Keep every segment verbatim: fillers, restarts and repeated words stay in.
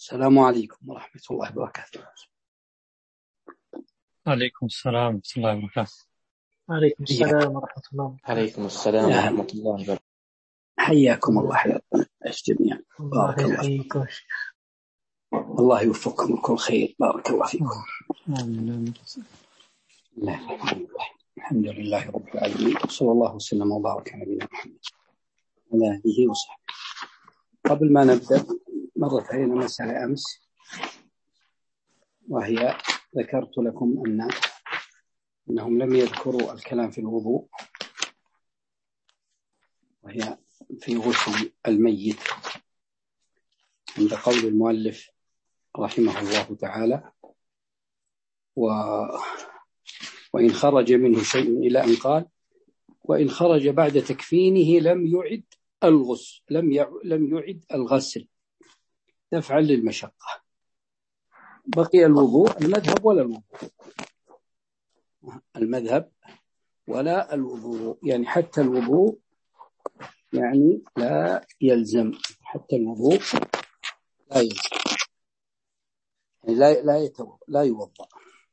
السلام عليكم ورحمة الله وبركاته. عليكم السلام ورحمة الله وبركاته. عليكم السلام ورحمة الله وبركاته. عليكم السلام ورحمة الله وبركاته. حياكم الله حياكم جميعا. الله يحييكم. الله يوفقكم لكل خير. بارك الله فيكم. آمين. لا الحمد لله رب العالمين، صلى الله وسلم وبارك على نبينا محمد وعلى آله وصحبه. قبل ما نبدأ مرت علينا مسألة أمس، وهي ذكرت لكم أن أنهم لم يذكروا الكلام في الوضوء، وهي في غسل الميت عند قول المؤلف رحمه الله تعالى: و وإن خرج منه شيء، إلى أن قال: وإن خرج بعد تكفينه لم يعد الغسل لم يع... لم يعد الغسل دفعا للمشقة. بقي الوضوء، المذهب ولا الوضوء، المذهب ولا الوضوء، يعني حتى الوضوء يعني لا يلزم، حتى الوضوء لا يلزم، يعني لا لا يتوضأ لا يوضأ.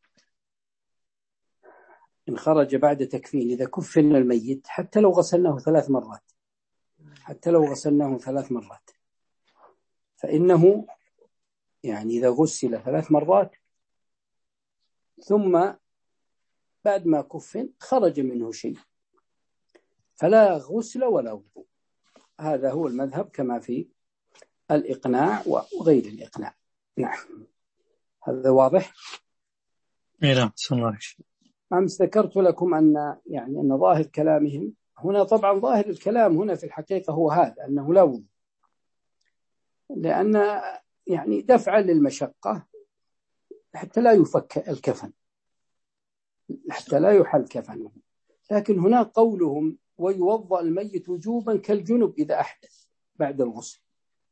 إن خرج بعد تكفين، إذا كفن الميت حتى لو غسلناه ثلاث مرات حتى لو غسلناه ثلاث مرات فإنه يعني إذا غسل ثلاث مرات ثم بعد ما كفن خرج منه شيء فلا غسل ولا وضوء. هذا هو المذهب كما في الإقناع وغير الإقناع. نعم، هذا واضح. نعم. أمس ذكرت لكم أن يعني أن ظاهر كلامهم هنا، طبعا ظاهر الكلام هنا في الحقيقة هو هذا، أنه لا وضوء، لأن يعني دفعا للمشقة حتى لا يفك الكفن، حتى لا يحل كفنه. لكن هنا قولهم ويوضأ الميت وجوبا كالجنب إذا أحدث بعد الغسل،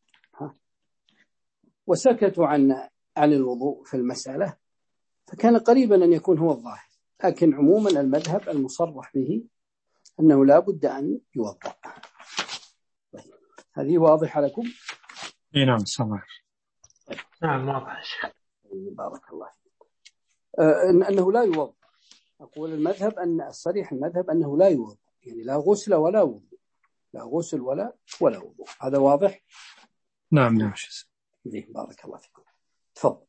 وسكتوا عن عن الوضوء في المسألة، فكان قريبا أن يكون هو الظاهر. لكن عموما المذهب المصرح به أنه لا بد أن يوضأ. هذه واضحة لكم؟ نعم صحيح. نعم واضح. بارك الله فيك. آه أنه لا يوضأ. أقول المذهب أن الصريح المذهب أنه لا يوضأ، يعني لا غسل ولا وضوء، لا غسل ولا ولا وضوء. هذا واضح؟ نعم نعم. بارك الله فيكم. تفضل.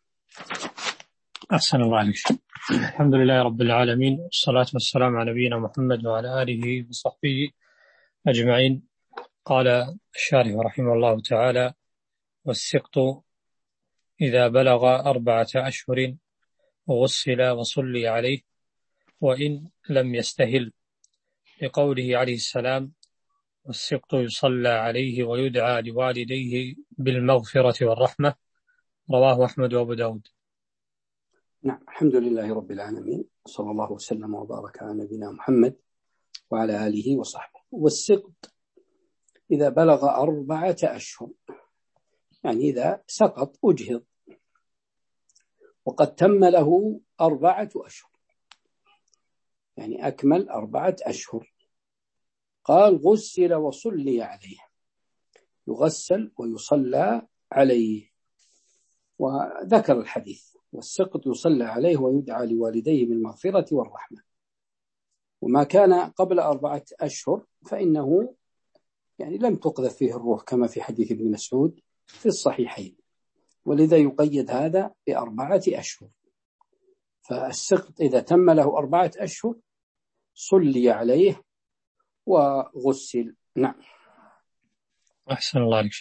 أحسن الله عليك. الحمد لله رب العالمين، والصلاة والسلام على نبينا محمد وعلى آله وصحبه أجمعين. قال الشارح رحمه الله تعالى: والسقط إذا بلغ أربعة أشهر غسل وصلي عليه وإن لم يستهل، لقوله عليه السلام: والسقط يصلى عليه ويدعى لوالديه بالمغفرة والرحمة. رواه أحمد وأبو داود. نعم، الحمد لله رب العالمين، صلى الله وسلم وبارك على نبينا محمد وعلى آله وصحبه. والسقط إذا بلغ أربعة أشهر، يعني إذا سقط أجهض وقد تم له أربعة أشهر، يعني أكمل أربعة أشهر، قال: غسل وصلي عليه، يغسل ويصلى عليه. وذكر الحديث: والسقط يصلى عليه ويدعى لوالديه بالمغفرة والرحمة. وما كان قبل أربعة أشهر فإنه يعني لم تقذف فيه الروح، كما في حديث ابن مسعود في الصحيحين، ولذا يقيد هذا بأربعة أشهر. فالسقط إذا تم له أربعة أشهر صلي عليه وغسل. نعم. أحسن الله عليك.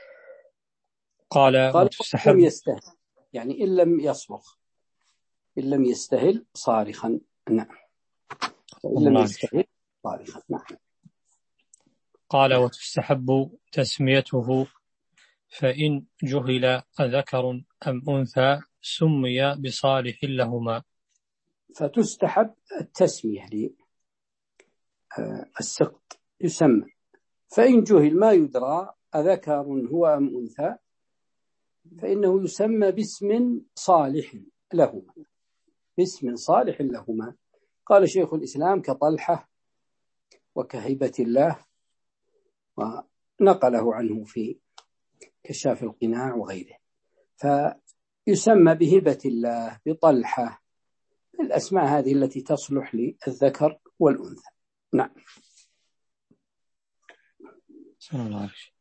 قال: قال: وتستحب. لم يستهل، يعني إن لم يصرخ، إن لم يستهل صارخا. نعم. إن لم يستهل صارخا. نعم. قال: وتستحب تسميته، فإن جهل أذكر أم أنثى سمي بصالح لهما. فتستحب التسمية للسقط، يسمى. فإن جهل ما يدرى أذكر هو أم أنثى فإنه يسمى باسم صالح لهما، باسم صالح لهما. قال شيخ الإسلام: كطلحة وكهبة الله، ونقله عنه في كشاف القناع وغيره. فيسمى بهبة الله، بطلحة، الأسماء هذه التي تصلح للذكر والأنثى. نعم. صلى الله عليه وسلم.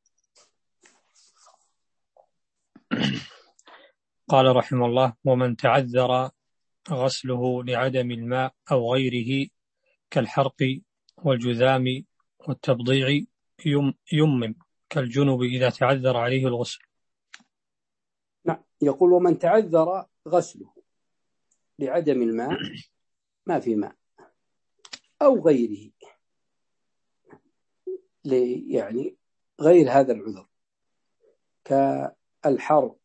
قال رحمه الله: ومن تعذر غسله لعدم الماء أو غيره كالحرق والجذام والتبضيع يمم كالجنب إذا تعذر عليه الغسل. نعم. يقول: ومن تعذر غسله لعدم الماء، ما في ماء، أو غيره، يعني غير هذا العذر، كالحرق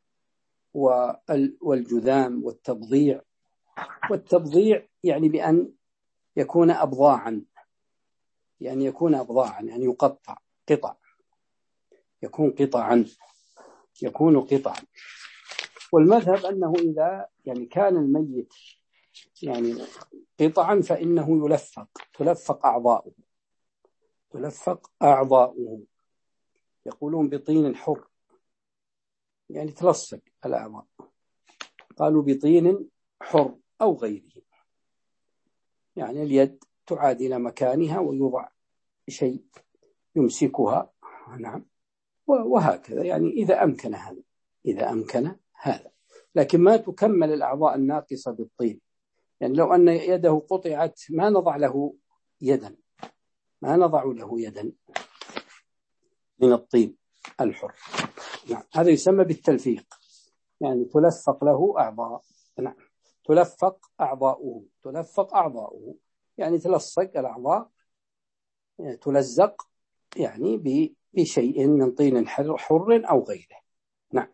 والجذام والتبضيع. والتبضيع يعني بأن يكون أبضاعا، يعني يكون أبضاعا يعني يقطع قطع، يكون قطعا، يكون قطعا. والمذهب أنه إذا يعني كان الميت يعني قطعا فإنه يلفق، تلفق أعضاؤه، تلفق أعضاؤه. يقولون بطين حر، يعني تلصق الأعضاء. قالوا بطين حر أو غيره، يعني اليد تعاد إلى مكانها ويوضع شيء يمسكها. نعم. وهكذا، يعني إذا أمكن هذا، إذا أمكن هذا، لكن ما تكمل الأعضاء الناقصة بالطين. يعني لو أن يده قطعت ما نضع له يدا، ما نضع له يدا من الطين الحر. نعم. هذا يسمى بالتلفيق، يعني تلفق له أعضاء. نعم. تلفق أعضاؤه، تلفق أعضاؤه يعني تلصق الأعضاء، يعني تلزق يعني بشيء من طين حر أو غيره. نعم.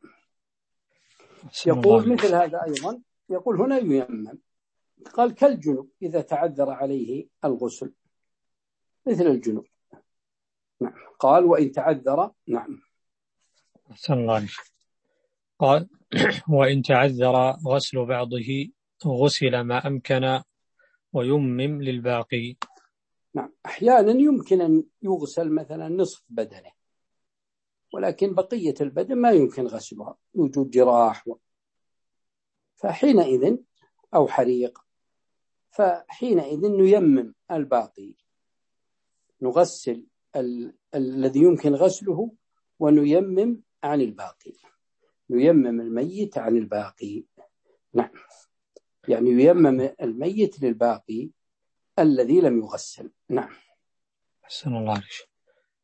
يقول مثل هذا أيضا، يقول هنا ييمم. قال كالجنب إذا تعذر عليه الغسل، مثل الجنب. نعم. قال وإن تعذر. نعم. أحسن الله عليك. قال وإن تعذر غسل بعضه غسل ما أمكن ويمم للباقي. نعم. أحيانا يمكن أن يغسل مثلا نصف بدنه، ولكن بقية البدن ما يمكن غسلها، وجود جراح و... فحينئذ أو حريق، فحينئذ نيمم الباقي، نغسل ال... الذي يمكن غسله ونيمم عن الباقي، نيمم الميت عن الباقي. نعم. يعني ييمم الميت للباقي الذي لم يغسل. نعم. أحسن الله عليك.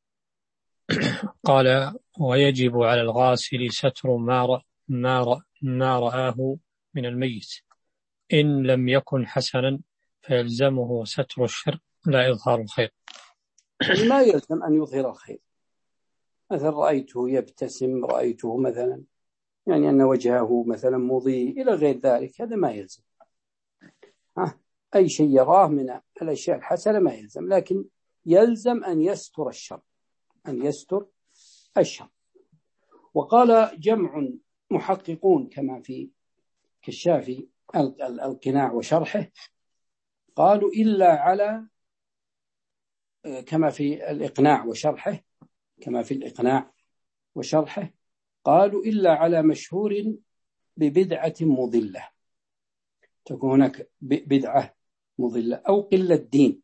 قال ويجب على الغاسل ستر ما ما ما رآه من الميت، إن لم يكن حسنا فيلزمه ستر الشر لا إظهار الخير. يعني ما يلزم أن يظهر الخير، مثلا رأيته يبتسم، رأيته مثلا يعني أن وجهه مثلا مضيء إلى غير ذلك، هذا ما يلزم. ها؟ أي شيء يراه من الأشياء الحسنة ما يلزم، لكن يلزم أن يستر الشر، أن يستر الشر. وقال جمع محققون كما في كشافي القناع وشرحه، قالوا إلا على، كما في الإقناع وشرحه، كما في الإقناع وشرحه قالوا إلا على مشهور ببدعة مضلة، تكون هناك بدعة مضلة أو قلة دين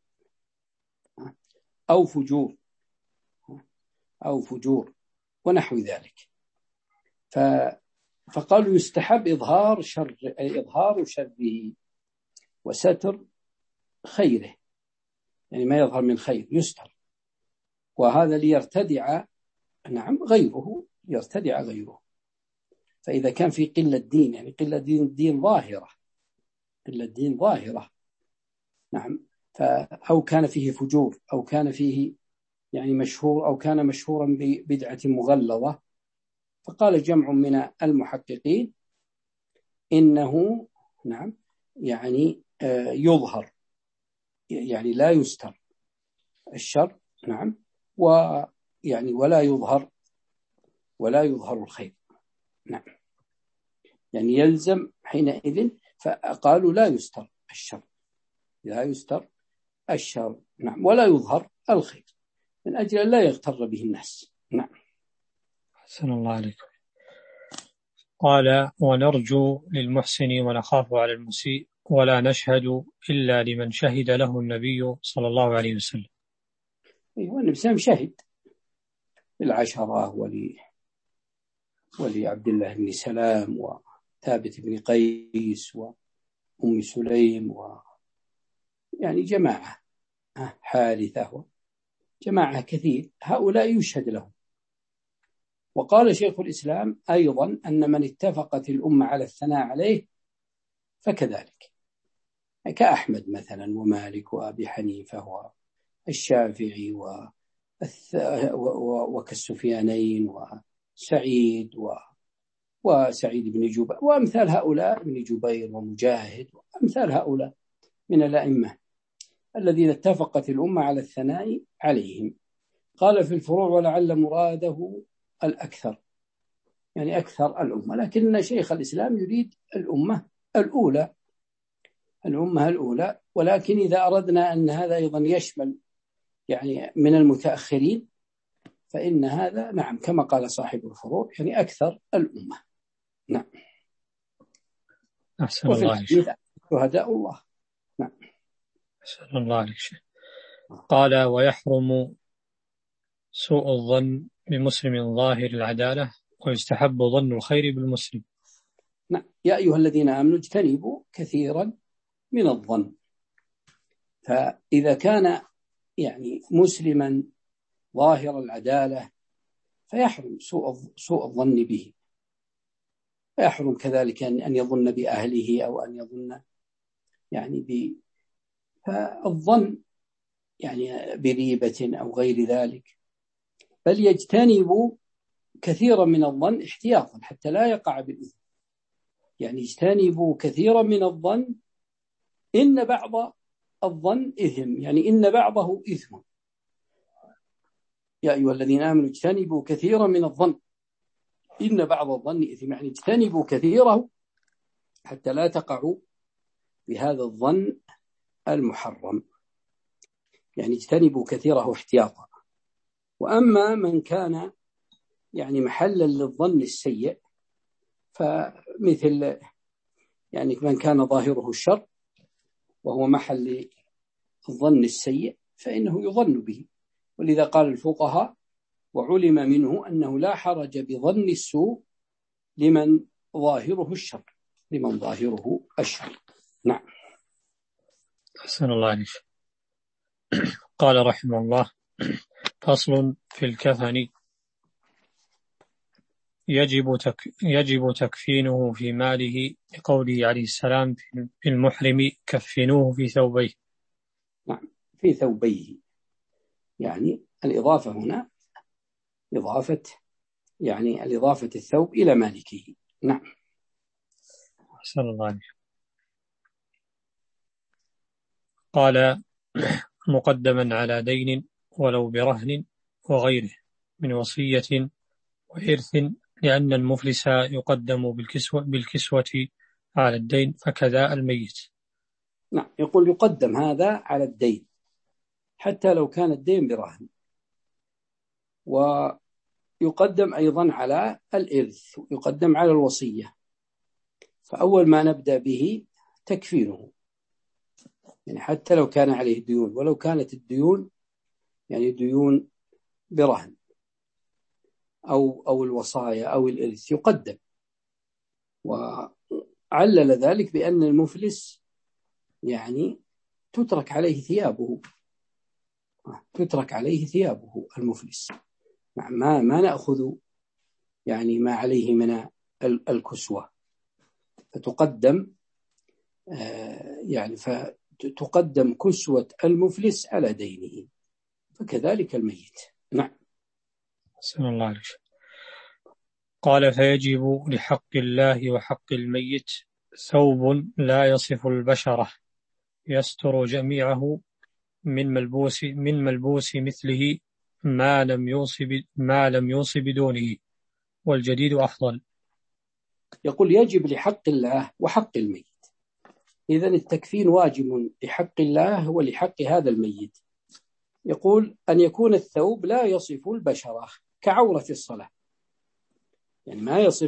أو فجور أو فجور ونحو ذلك. فقالوا يستحب إظهار شر، إظهار شره وستر خيره، يعني ما يظهر من خير يستر، وهذا ليرتدع نعم غيره، يرتدع غيره. فإذا كان في قلة دين، يعني قلة دين دين ظاهرة، قلة دين ظاهرة نعم، أو كان فيه فجور، أو كان فيه يعني مشهور، أو كان مشهورا ببدعة مغلظة، فقال جمع من المحققين إنه نعم يعني يظهر، يعني لا يستر الشر نعم، ويعني ولا يظهر ولا يظهر الخير. نعم. يعني يلزم حينئذ، فقالوا لا يستر الشر، لا يستر الشر نعم، ولا يظهر الخير، من أجل لا يغتر به الناس. نعم. حسن الله عليكم. قال ونرجو للمحسن ونخاف على المسيء ولا نشهد إلا لمن شهد له النبي صلى الله عليه وسلم. أيوة النبي صلى الله عليه وسلم شهد للعشرة ولي ولي عبد الله بن سلام وثابت بن قيس وأم سليم و يعني جماعة حارثة جماعة كثير هؤلاء يشهد لهم. وقال شيخ الإسلام أيضا أن من اتفقت الأمة على الثناء عليه فكذلك كأحمد مثلا ومالك وأبي حنيفة والشافعي وكالسفيانين وسعيد وسعيد بن جبير وأمثال هؤلاء ابن جبير ومجاهد وأمثال هؤلاء من الأئمة الذين اتفقت الأمة على الثناء عليهم. قال في الفروع ولعل مراده الأكثر يعني أكثر الأمة، لكن شيخ الإسلام يريد الأمة الأولى الأمة الأولى. ولكن إذا أردنا أن هذا أيضا يشمل يعني من المتأخرين فإن هذا نعم كما قال صاحب الفروع يعني أكثر الأمة. نعم. أحسن وفي الله الحديث شهداء الله. نعم. أحسن الله عليك. قال ويحرم سوء الظن بمسلم ظاهر العدالة ويستحب ظن الخير بالمسلم. نعم. يا أيها الذين آمنوا اجتنبوا كثيرا من الظن. فإذا كان يعني مسلما ظاهر العدالة فيحرم سوء سوء الظن به، يحرم كذلك أن يظن بأهله أو أن يظن يعني ب فالظن يعني بريبة أو غير ذلك، بل يجتنب كثيرا من الظن احتياطا حتى لا يقع بالإثم. يعني يجتنب كثيرا من الظن إن بعض الظن إثم، يعني إن بعضه إثم. يا أيها الذين آمنوا اجتنبوا كثيرا من الظن إن بعض الظن إثم، يعني اجتنبوا كثيره حتى لا تقعوا بهذا الظن المحرم، يعني اجتنبوا كثيره احتياطا. وأما من كان يعني محلا للظن السيء فمثل يعني من كان ظاهره الشر وهو محل الظن السيء فإنه يظن به. ولذا قال الفقهاء وعلم منه أنه لا حرج بظن السوء لمن ظاهره الشر لمن ظاهره الشر. نعم. أحسن الله عليك. قال رحمه الله فصل في الكفن يجب تك يجب تكفينه في ماله لقوله عليه السلام في المحرم كفنوه في ثوبيه. نعم في ثوبيه، يعني الإضافة هنا إضافة يعني الإضافة الثوب إلى مالكه. نعم. أحسن الله عليك. قال مقدما على دين ولو برهن وغيره من وصية وإرث لأن المفلس يقدم بالكسوة, بالكسوة على الدين فكذا الميت. نعم يقول يقدم هذا على الدين حتى لو كان الدين برهن، ويقدم أيضا على الإرث ويقدم على الوصية. فأول ما نبدأ به تكفينه، يعني حتى لو كان عليه ديون، ولو كانت الديون يعني ديون برهن أو أو الوصايا أو الإرث يقدم. وعلل ذلك بأن المفلس يعني تترك عليه ثيابه تترك عليه ثيابه المفلس، ما ما نأخذ يعني ما عليه من الكسوة، فتقدم يعني فتقدم كسوة المفلس على دينه، فكذلك الميت. نعم. بسم الله عليك. قال فيجب لحق الله وحق الميت ثوب لا يصف البشرة يستر جميعه من ملبوس من ملبوس مثله ما لم يوصي ما لم يوصي بدونه، والجديد أفضل. يقول يجب لحق الله وحق الميت، إذن التكفين واجب لحق الله ولحق هذا الميت. يقول أن يكون الثوب لا يصف البشرة كعورة الصلاة، يعني ما يصف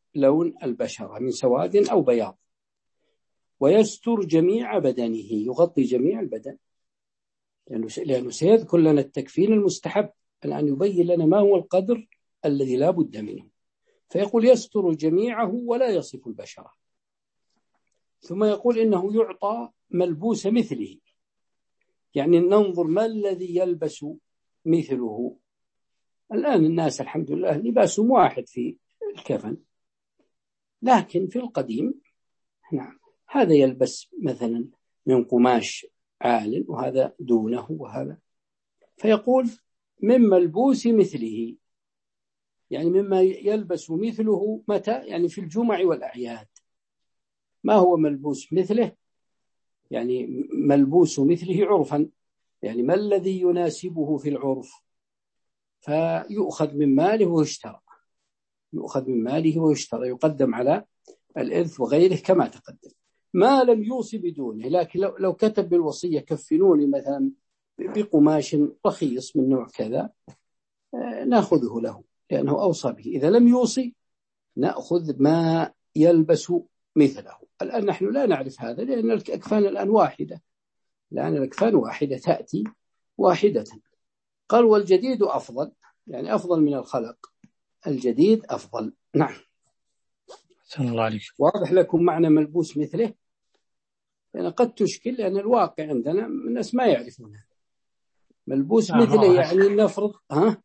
لون البشرة من سواد أو بياض، ويستر جميع بدنه، يغطي جميع البدن، لأنه سيذكر لنا التكفين المستحب، الآن يبين لنا ما هو القدر الذي لا بد منه، فيقول يستر جميعه ولا يصف البشرة. ثم يقول إنه يعطى ملبوس مثله، يعني ننظر ما الذي يلبس مثله. الآن الناس الحمد لله لباسهم واحد في الكفن، لكن في القديم نعم هذا يلبس مثلا من قماش عال وهذا دونه وهذا، فيقول من ملبوس مثله، يعني مما يلبس مثله متى؟ يعني في الجمع والأعياد. ما هو ملبوس مثله؟ يعني ملبوس مثله عرفا، يعني ما الذي يناسبه في العرف، فيؤخذ من ماله ويشترى، يؤخذ من ماله ويشترى، يقدم على الإرث وغيره كما تقدم، ما لم يوصي بدونه. لكن لو, لو كتب بالوصية كفنوني مثلا بقماش رخيص من نوع كذا نأخذه له لأنه أوصى به. إذا لم يوصي نأخذ ما يلبس مثله. الآن نحن لا نعرف هذا لأن الأكفان الآن واحدة، الآن الأكفان واحدة تأتي واحدة. قال والجديد أفضل، يعني أفضل من الخلق، الجديد أفضل. نعم. الله عليك. واضح لكم معنى ملبوس مثله؟ لأن قد تشكل لأن الواقع عندنا الناس ما يعرفون هذا. ملبوس نعم مثله واضح. يعني نفرض ها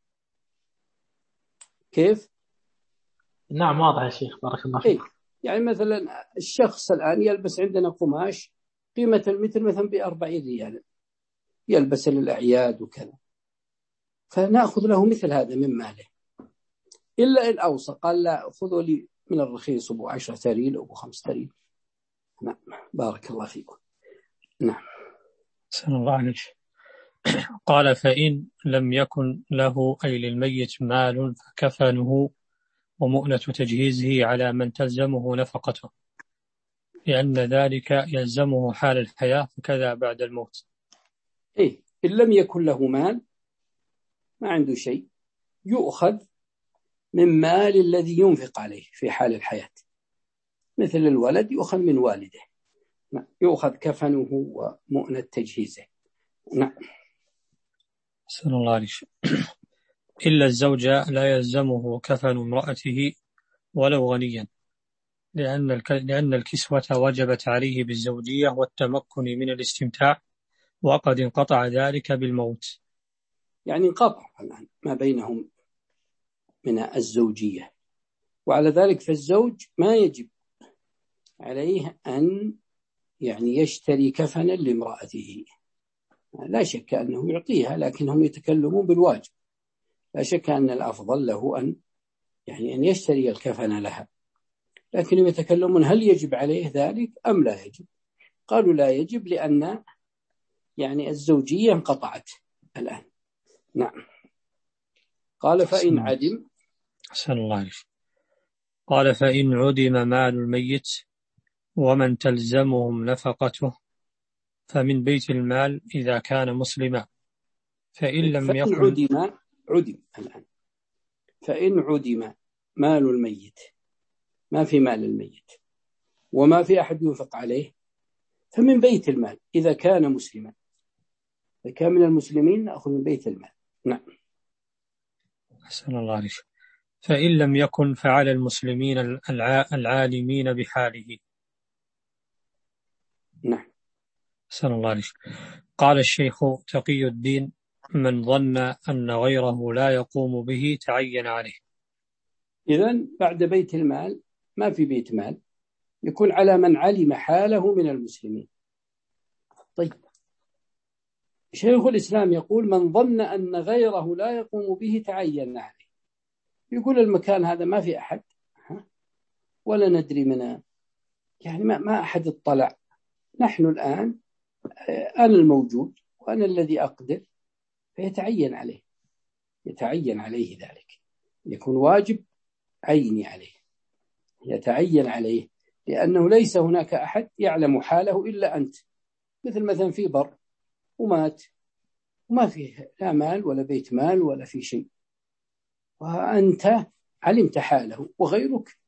كيف؟ نعم واضح يا شيخ بارك الله إيه؟ فيك. يعني مثلا الشخص الآن يلبس عندنا قماش قيمة المتر مثلا بأربعين ريال، يلبس للأعياد وكذا، فنأخذ له مثل هذا من ماله، إلا إن أوصى قال لا خذوا لي من الرخيص أبو عشرة ريال أبو خمسة ريال. نعم بارك الله فيكم. نعم. سلام الله عليك. قال فإن لم يكن له أي للميت مال فكفنه ومؤنة تجهيزه على من تلزمه نفقته، لأن ذلك يلزمه حال الحياة وكذا بعد الموت. إيه إن لم يكن له مال، ما عنده شيء، يؤخذ من مال الذي ينفق عليه في حال الحياة، مثل الولد يؤخذ من والده، يؤخذ كفنه ومؤنة تجهيزه. نعم. سلام الله عليك. إلا الزوجة لا يلزمه كفن امرأته ولو غنيا، لأن لأن الكسوة وجبت عليه بالزوجية والتمكن من الاستمتاع، وقد انقطع ذلك بالموت. يعني انقطع الآن ما بينهم من الزوجية، وعلى ذلك فالزوج ما يجب عليه أن يعني يشتري كفنا لامرأته، لا شك أنه يعطيها، لكنهم يتكلمون بالواجب، لا شك أن الأفضل له أن يعني أن يشتري الكفن لها، لكنهم يتكلمون هل يجب عليه ذلك أم لا يجب؟ قالوا لا يجب لأن يعني الزوجية انقطعت الآن. نعم. قال فإن عدم. أحسن الله عليك. قال فإن عدم مال الميت ومن تلزمهم نفقته فمن بيت المال إذا كان مسلما، فإن لم يكن عدم عدم الآن فإن عدم مال الميت، ما في مال الميت وما في أحد ينفق عليه، فمن بيت المال إذا كان مسلما، إذا كان من المسلمين نأخذ من بيت المال. نعم. أحسن الله عليك. فإن لم يكن فعلى المسلمين العالمين بحاله. نعم. أحسن الله عليك. قال الشيخ تقي الدين من ظن أن غيره لا يقوم به تعين عليه. إذن بعد بيت المال ما في بيت مال، يكون على من علم حاله من المسلمين. طيب شيخ الإسلام يقول من ظن أن غيره لا يقوم به تعين عليه، يقول المكان هذا ما في أحد ولا ندري منه، يعني ما, ما أحد اطلع، نحن الآن أنا الموجود وأنا الذي أقدر، فيتعين عليه، يتعين عليه ذلك، يكون واجب عيني عليه، يتعين عليه، لأنه ليس هناك أحد يعلم حاله إلا أنت، مثل مثلا في بر ومات وما فيه لا مال ولا بيت مال ولا في شيء، وأنت علمت حاله وغيرك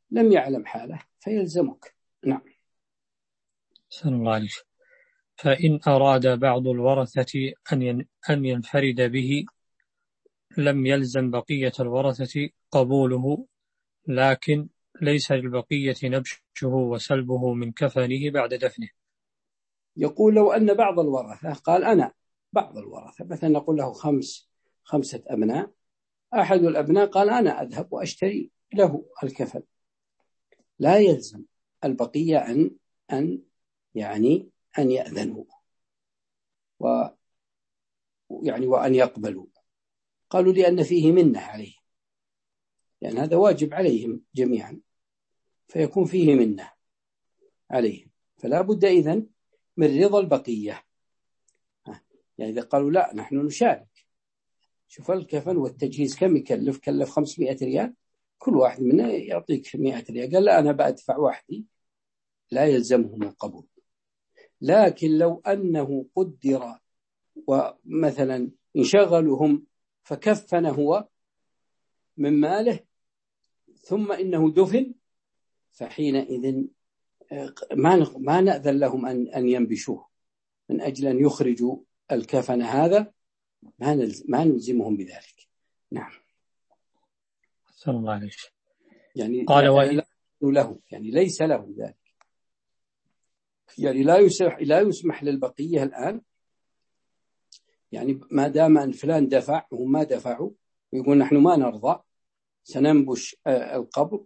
لم يعلم حاله فيلزمك. نعم. أحسن الله عليك. فإن أراد بعض الورثة أن ينفرد به لم يلزم بقية الورثة قبوله، لكن ليس للبقية نبشه وسلبه من كفنه بعد دفنه. يقول لو أن بعض الورثة قال أنا بعض الورثة مثلا نقول له خمس خمسة أبناء، أحد الأبناء قال أنا أذهب وأشتري له الكفن، لا يلزم البقية أن أن يعني أن يأذنوا و يعني وأن يقبلوا. قالوا لأن فيه منة عليه، يعني هذا واجب عليهم جميعا فيكون فيه منة عليهم، فلا بد إذن من رضا البقية. يعني إذا قالوا لا نحن نشارك، شوف الكفن والتجهيز كم يكلف، كلف خمسمائة ريال، كل واحد منا يعطيك مائة ريال، قال لا أنا بأدفع وحدي، لا يلزمهم القبول. لكن لو أنه قدر ومثلا انشغلهم فكفن هو من ماله ثم إنه دفن، فحينئذ ما ما نأذن لهم أن أن ينبشوه من أجل أن يخرجوا الكفن هذا، ما ما نلزمهم بذلك. نعم. صلى الله عليه وسلم. يعني قال وإن له يعني ليس له ذلك، يعني لا يسمح لا يسمح للبقية الآن، يعني ما دام أن فلان دفع وهم ما دفعوا ويقول نحن ما نرضى سننبش القبر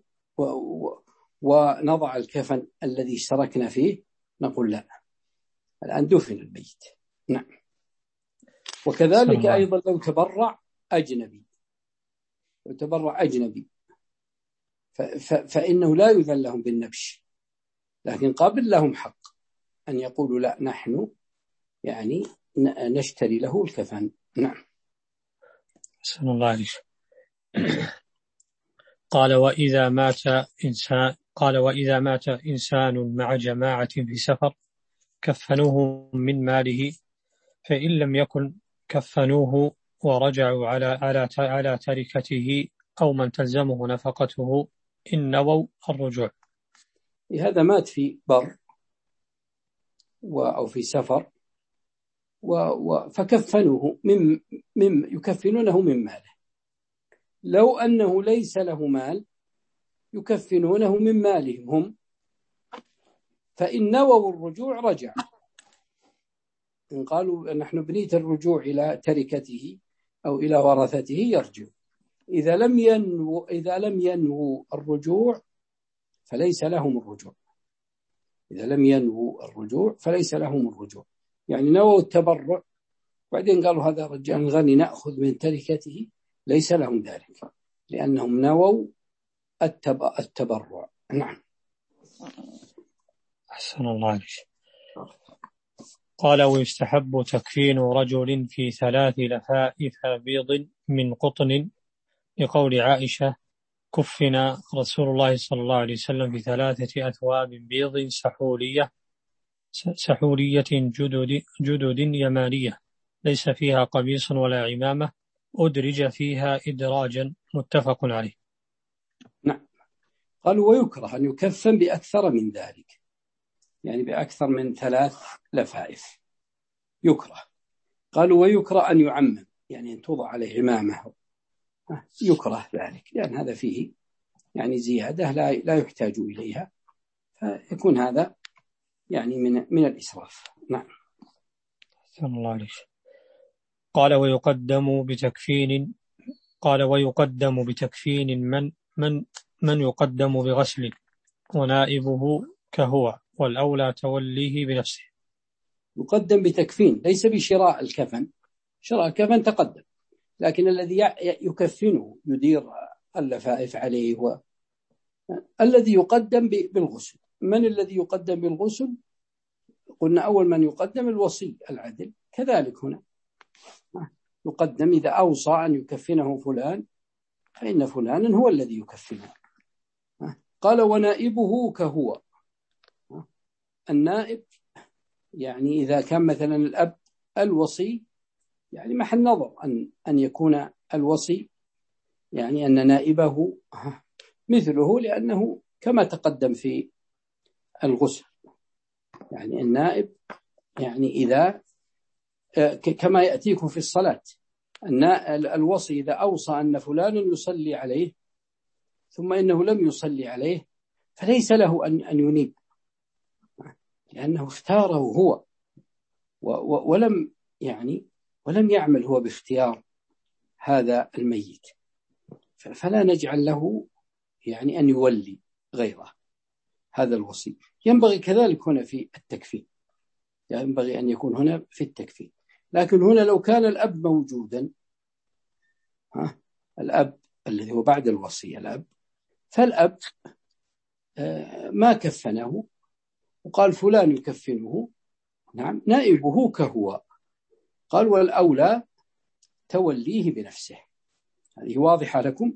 ونضع الكفن الذي اشتركنا فيه، نقول لا، الآن دفن البيت. نعم. وكذلك أيضا لو تبرع أجنبي، لو تبرع أجنبي فإنه لا يذن لهم بالنبش، لكن قبل لهم حق أن يقولوا لا نحن يعني نشتري له الكفن. نعم. أحسن الله عليك. قال وإذا مات إنسان قال وإذا مات إنسان مع جماعة في سفر كفنوه من ماله، فإن لم يكن كفنوه ورجعوا على على على تركته أو من تلزمه نفقته إن نووا الرجوع. هذا مات في بر أو في سفر فكفنوه من من يكفنونه من ماله. لو أنه ليس له مال يكفنونه من مالهم هم، فإن نووا الرجوع رجع. إن قالوا نحن بنيت الرجوع إلى تركته أو إلى ورثته يرجع. إذا لم ينو إذا لم ينووا الرجوع فليس لهم الرجوع. إذا لم ينووا الرجوع فليس لهم الرجوع، يعني نووا التبرع بعدين قالوا هذا رجال غني نأخذ من تركته، ليس لهم ذلك لأنهم نووا التبرع. نعم. أحسن الله عليك. قال ويستحب تكفين رجل في ثلاث لفائف بيض من قطن، لقول عائشة كفنا رسول الله صلى الله عليه وسلم في ثلاثة أثواب بيض سحولية سحولية جدد, جدد يمانية ليس فيها قميص ولا عمامة أدرج فيها إدراجا، متفق عليه. نعم. قالوا ويكره أن يكفن بأكثر من ذلك، يعني بأكثر من ثلاث لفائف يكره. قالوا ويكره أن يعمم، يعني أن توضع عليه عمامة، يكره ذلك لأن هذا فيه يعني زيادة لا لا يحتاج إليها، فيكون هذا يعني من من الإسراف. نعم. صلى الله عليه. قال ويقدم بتكفين قال ويقدم بتكفين من من من يقدم بغسل ونائبه كهو، والأولى توليه بنفسه. يقدم بتكفين ليس بشراء الكفن، شراء الكفن تقدم، لكن الذي يكفنه يدير اللفائف عليه هو الذي يقدم بالغسل. من الذي يقدم بالغسل؟ قلنا أول من يقدم الوصي العدل، كذلك هنا يقدم إذا أوصى أن يكفنه فلان فإن فلانا هو الذي يكفنه. قال ونائبه كهو. النائب يعني إذا كان مثلا الأب الوصي، يعني محل نظر أن أن يكون الوصي يعني أن نائبه مثله، لأنه كما تقدم في الغسل. يعني النائب يعني إذا كما يأتيكم في الصلاة أن الوصي إذا أوصى أن فلان يصلي عليه ثم إنه لم يصلي عليه فليس له أن أن ينيب، لأنه اختاره هو ولم يعني ولم يعمل هو باختيار هذا الميت، فلا نجعل له يعني أن يولي غيره هذا الوصي. ينبغي كذلك هنا في التكفين، ينبغي أن يكون هنا في التكفين. لكن هنا لو كان الأب موجودا، ها الأب الذي هو بعد الوصية الأب، فالأب ما كفنه وقال فلان يكفنه، نعم نائبه كهو، قال والأولى توليه بنفسه. هذه واضحة لكم؟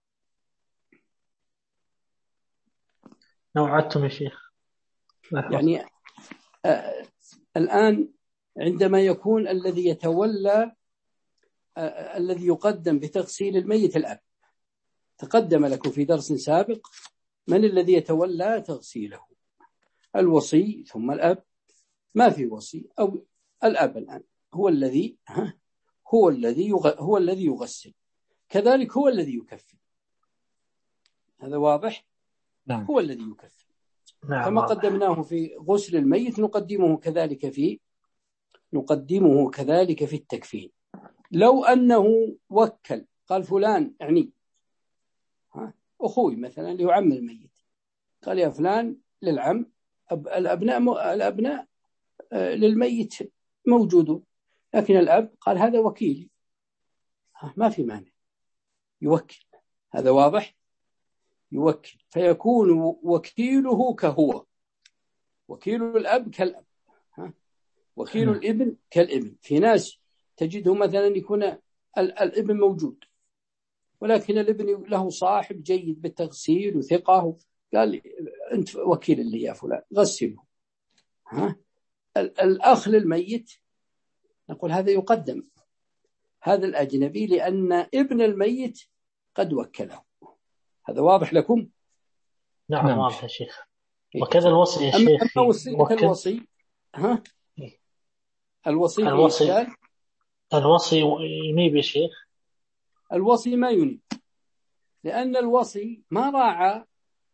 نوعدتم يا شيخ. يعني آه الآن عندما يكون الذي يتولى آه الذي يقدم بتغسيل الميت الأب، تقدم لكم في درس سابق من الذي يتولى تغسيله؟ الوصي ثم الأب، ما في وصي أو الأب الآن هو الذي هو الذي هو الذي يغسل، كذلك هو الذي يكفن. هذا واضح؟ نعم. هو الذي يكفن. نعم. كما قدمناه في غسل الميت نقدمه كذلك في نقدمه كذلك في التكفين. لو أنه وكل قال فلان يعني أخوي مثلا ليعم الميت، قال يا فلان للعم، الأبناء الأبناء للميت موجودون، لكن الأب قال هذا وكيلي، ما في مانع يوكل. هذا واضح؟ يوكل، فيكون وكيله كهو، وكيل الأب كالأب، وكيل الابن كالابن. في ناس تجده مثلا يكون الابن موجود ولكن الابن له صاحب جيد بالتغسيل وثقة، قال أنت وكيل اللي يا فلان غسله. ها الأخ للميت نقول هذا يقدم، هذا الأجنبي، لأن ابن الميت قد وكله. هذا واضح لكم؟ نعم, نعم. واضح يا شيخ. وكذا الوصي يا شيخ. أما وصية الوصي، ها الوصي الوصي الوصي ينيب يا شيخ. الوصي ما ينيب، لأن الوصي ما راعى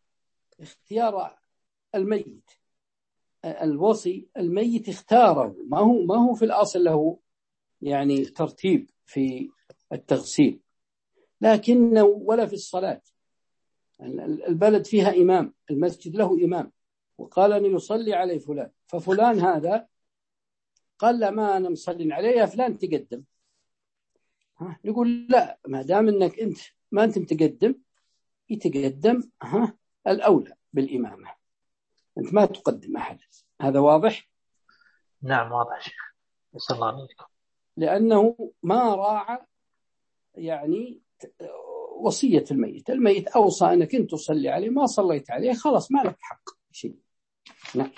اختيار الميت. الوصي الميت اختاره، ما هو ما هو في الأصل له يعني ترتيب في التغسيل، لكنه ولا في الصلاة. البلد فيها إمام، المسجد له إمام، وقال أن يصلي عليه فلان، ففلان هذا قال لا ما أنا مصلي عليه يا فلان تقدم. ها نقول لا، ما دام أنك أنت ما أنت متقدم يتقدم ها الأولى بالإمامة، أنت ما تقدم أحد. هذا واضح؟ نعم واضح شيخ. صلى الله عليكم. لأنه ما راعى يعني وصية الميت. الميت أوصى أنك أنت تصلي عليه، ما صليت عليه خلاص ما لك حق شيء. نعم.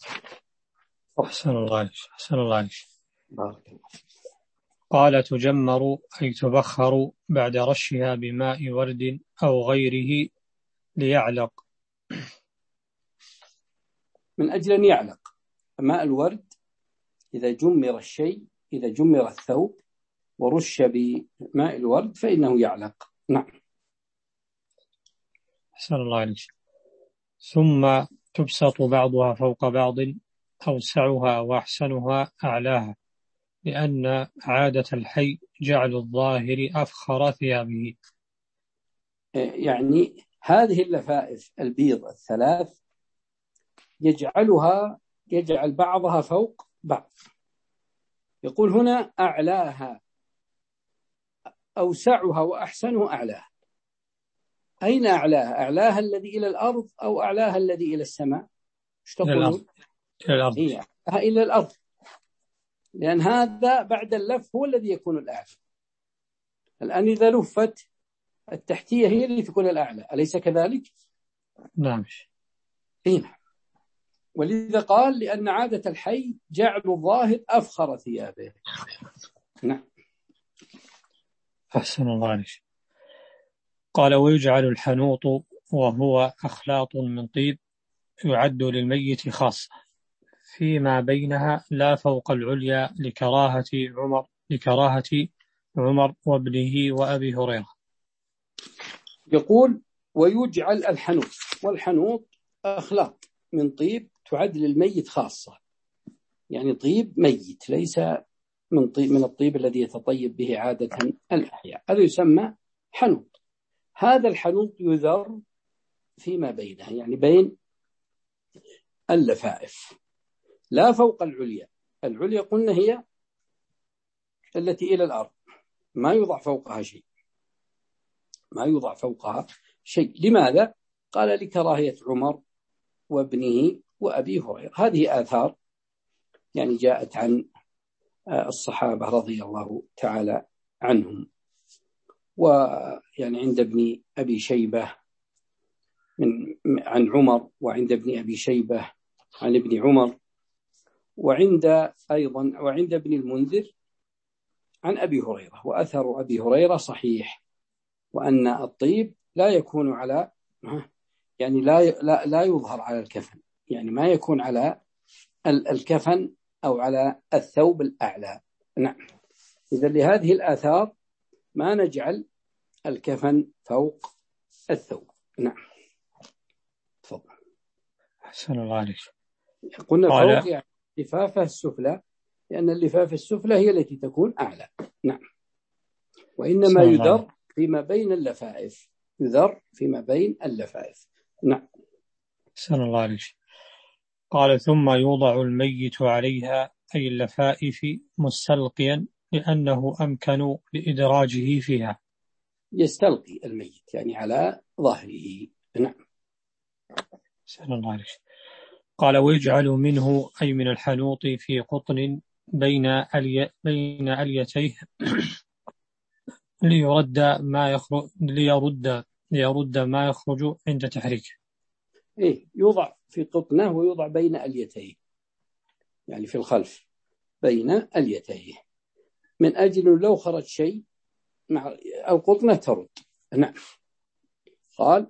أحسن الله عليك. أحسن الله عليك. بارك الله. قال تجمر أي تبخر بعد رشها بماء ورد أو غيره ليعلق. من أجل أن يعلق. ماء الورد إذا جمر الشيء، إذا جمر الثوب ورش بماء الورد فإنه يعلق. نعم. أحسن الله عليك. ثم تبسط بعضها فوق بعض أوسعها وأحسنها أعلاها، لأن عادة الحي جعل الظاهر أفخر ثيابه. يعني هذه اللفائف البيض الثلاث يجعلها يجعل بعضها فوق بعض. يقول هنا أعلاها، أوسعها وأحسنها أعلاها. أين أعلاها؟ أعلاها الذي إلى الأرض أو أعلاها الذي إلى السماء؟ ايش تقولون؟ إلى الأرض. هي إلى الأرض، لأن هذا بعد اللف هو الذي يكون الأعلى. الآن إذا لفت التحتية هي اللي تكون الأعلى، أليس كذلك؟ نعم. هنا ولذا قال لأن عادة الحي جعل الظاهر أفخر ثيابه. نعم. أحسن الله عليك. قال ويجعل الحنوط وهو أخلاط من طيب يعد للميت خاصة فيما بينها لا فوق العليا لكراهة عمر لكراهة عمر وابنه وأبي هريرة. يقول ويجعل الحنوط، والحنوط أخلاط من طيب تعد للميت خاصة، يعني طيب ميت ليس من طيب من الطيب الذي يتطيب به عادة الأحياء، هذا يسمى حنوط. هذا الحنوط يذر فيما بينها، يعني بين اللفائف، لا فوق العليا. العليا قلنا هي التي إلى الأرض، ما يوضع فوقها شيء، ما يوضع فوقها شيء. لماذا؟ قال لكراهية عمر وابنه وأبي هريرة. هذه آثار يعني جاءت عن الصحابة رضي الله تعالى عنهم، ويعني عند ابن أبي شيبة من عن عمر، وعند ابن أبي شيبة عن ابن عمر، وعند أيضا وعند ابن المنذر عن أبي هريرة. وأثر أبي هريرة صحيح، وأن الطيب لا يكون على يعني لا لا لا يظهر على الكفن، يعني ما يكون على الكفن أو على الثوب الأعلى. نعم، إذا لهذه الآثار ما نجعل الكفن فوق الثوب. نعم، تفضل. أحسن الله عليك. قلنا فوق يعني اللفافة السفلى، لأن اللفافة السفلى هي التي تكون أعلى. نعم، وإنما يذر فيما بين اللفائف، يذر فيما بين اللفائف. نعم. أحسن الله عليك. قال ثم يوضع الميت عليها أي اللفائف مستلقيا لأنه أمكن لإدراجه فيها. يستلقي الميت يعني على ظهره. نعم. أحسن الله عليك. قال ويجعل منه أي من الحنوط في قطن بين ألي بين أليتيه ليرد ما يخرج ليرد ليرد ما يخرج عند تحريكه. إيه، يوضع في قطنه ويوضع بين أليتيه، يعني في الخلف بين أليتيه، من أجل لو خرج شيء مع القطنة ترد. نعم. قال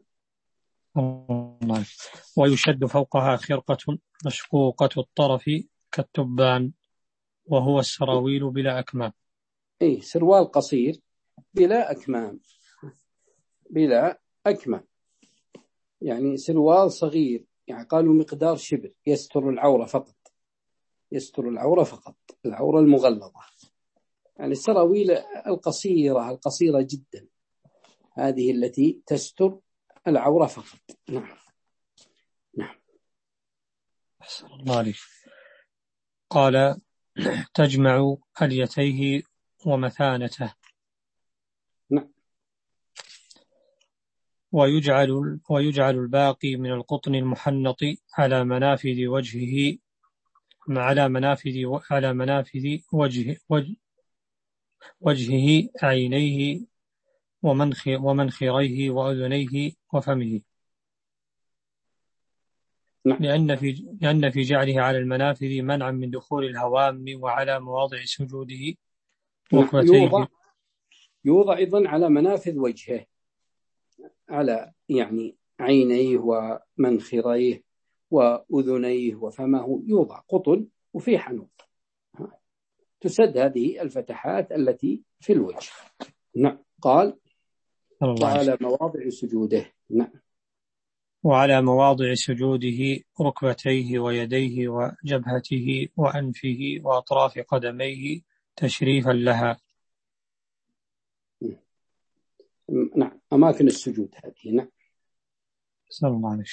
ويشد فوقها خرقة مشقوقة الطرف كالتبان وهو السراويل بلا أكمام. إيه، سروال قصير بلا أكمام، بلا أكمام يعني سروال صغير، يعني قالوا مقدار شبر، يستر العورة فقط، يستر العورة فقط، العورة المغلظة، يعني السراويل القصيرة القصيرة جدا، هذه التي تستر العورة فقط. نعم. نعم. أحسن الله عليك. قال تجمع أليتيه ومثانته. نعم. ويجعل ويجعل الباقي من القطن المحنط على منافذ وجهه على منافذ على منافذ وجه وجه وجهه عينيه ومنخ ومنخريه وأذنيه وفمه. نعم. لأن في لأن في جعله على المنافذ منعا من دخول الهوام، وعلى مواضع سجوده ركبتيه. يوضع, يوضع أيضا على منافذ وجهه، على يعني عينيه ومنخريه وأذنيه وفمه، يوضع قطن وفي حنوط، تسد هذه الفتحات التي في الوجه. نعم. قال وعلى مواضع سجوده. نعم. وعلى مواضع سجوده ركبتيه ويديه وجبهته وأنفه وأطراف قدميه تشريفا لها. نعم، أماكن السجود هذه. نعم. سلام الله عليك.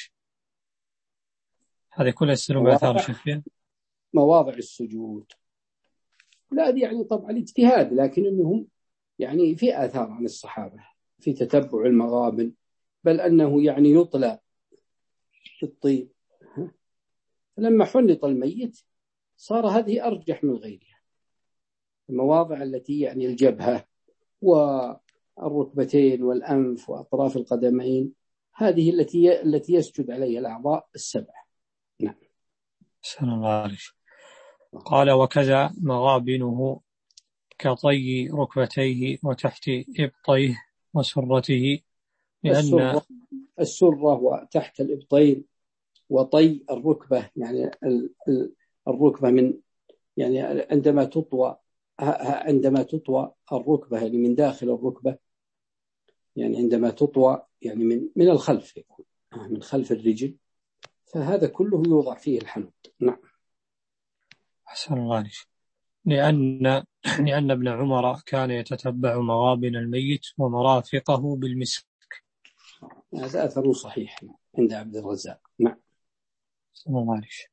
هذه كلها السلوم آثار شيخين. مواضع السجود لا دي يعني طبعا الاجتهاد، لكن أنهم يعني في آثار عن الصحابة في تتبع المغابن، بل أنه يعني يطلى الطيب. لما حنط الميت صار هذه أرجح من غيرها، المواضع التي يعني الجبهة والركبتين والأنف وأطراف القدمين، هذه التي التي يسجد عليها الأعضاء السبع. نعم. سلام الله عليك. قال وكذا مغابنه كطي ركبتيه وتحت إبطيه وسرته، السرة, السرة وتحت الإبطين وطي الركبة، يعني الركبة من يعني عندما تطوى عندما تطوى الركبة يعني من داخل الركبة، يعني عندما تطوى يعني من من الخلف يكون من خلف الرجل، فهذا كله يوضع فيه الحنوط. نعم. أحسن الله عليك. لأن لأن ابن عمر كان يتتبع مغابن الميت ومرافقه بالمسك. هذا أثر صحيح عند عبد الرزاق. نعم. أحسن الله عليك.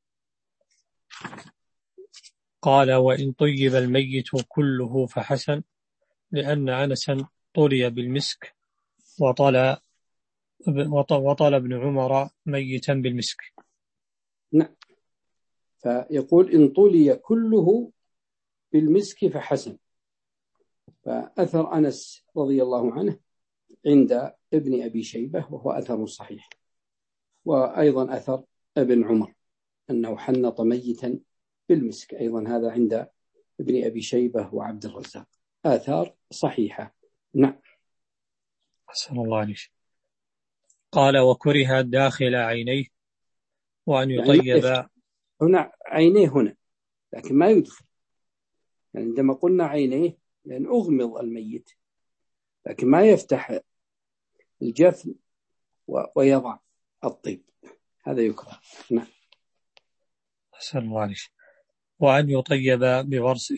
قال: وإن طيب الميت كله فحسن، لأن أنسا طلي بالمسك وطلى وطلى ابن عمر ميتا بالمسك. نعم. فيقول إن طلي كله بالمسك فحسن. فأثر أنس رضي الله عنه عند ابن أبي شيبة وهو أثر صحيح، وأيضا أثر ابن عمر أنه حنط ميتا بالمسك، أيضا هذا عند ابن أبي شيبة وعبد الرزاق، آثار صحيحة. نعم. أحسن الله عليك. قال: وكره داخل عينيه وأن يطيب يعني هنا عينيه هنا، لكن ما يدخل، يعني عندما قلنا عينيه لأن أغمض الميت، لكن ما يفتح الجفن ويضع الطيب، هذا يكره. نعم. أحسن الله عليك. وأن يطيب بورس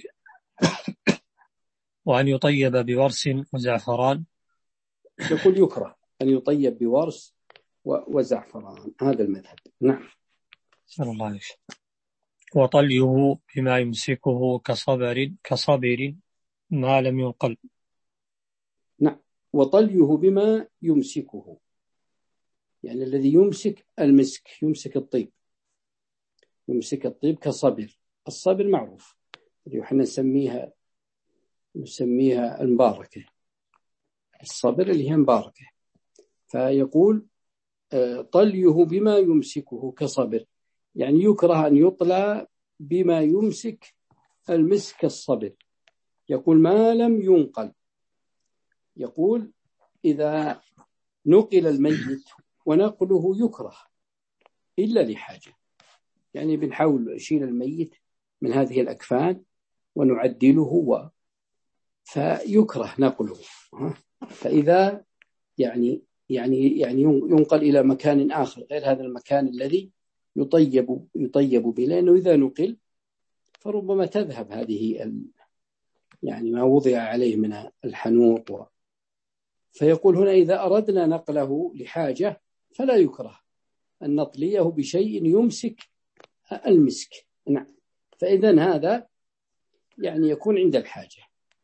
وأن يطيب بورس وزعفران. يقول يكره أن يطيب بورس وزعفران، هذا المذهب. نعم. أحسن الله عليك. وطليه بما يمسكه كصبر كصبر ما لم ينقل. نعم. وطليه بما يمسكه، يعني الذي يمسك المسك، يمسك الطيب، يمسك الطيب كصبر. الصبر معروف، احنا نسميها نسميها المباركة، الصبر اللي هي مباركة. فيقول طليه بما يمسكه كصبر، يعني يكره أن يطلى بما يمسك المسك الصبر. يقول ما لم ينقل، يقول إذا نقل الميت ونقله يكره إلا لحاجة، يعني بنحاول نشيل الميت من هذه الأكفان ونعدله و... فيكره نقله. فإذا يعني يعني يعني ينقل إلى مكان آخر غير هذا المكان الذي يطيب يطيب به، لأنه إذا نقل فربما تذهب هذه ال... يعني ما وضع عليه من الحنوط و... فيقول هنا إذا أردنا نقله لحاجة فلا يكره أن نطليه بشيء يمسك المسك. نعم. فإذا هذا يعني يكون عند الحاجة،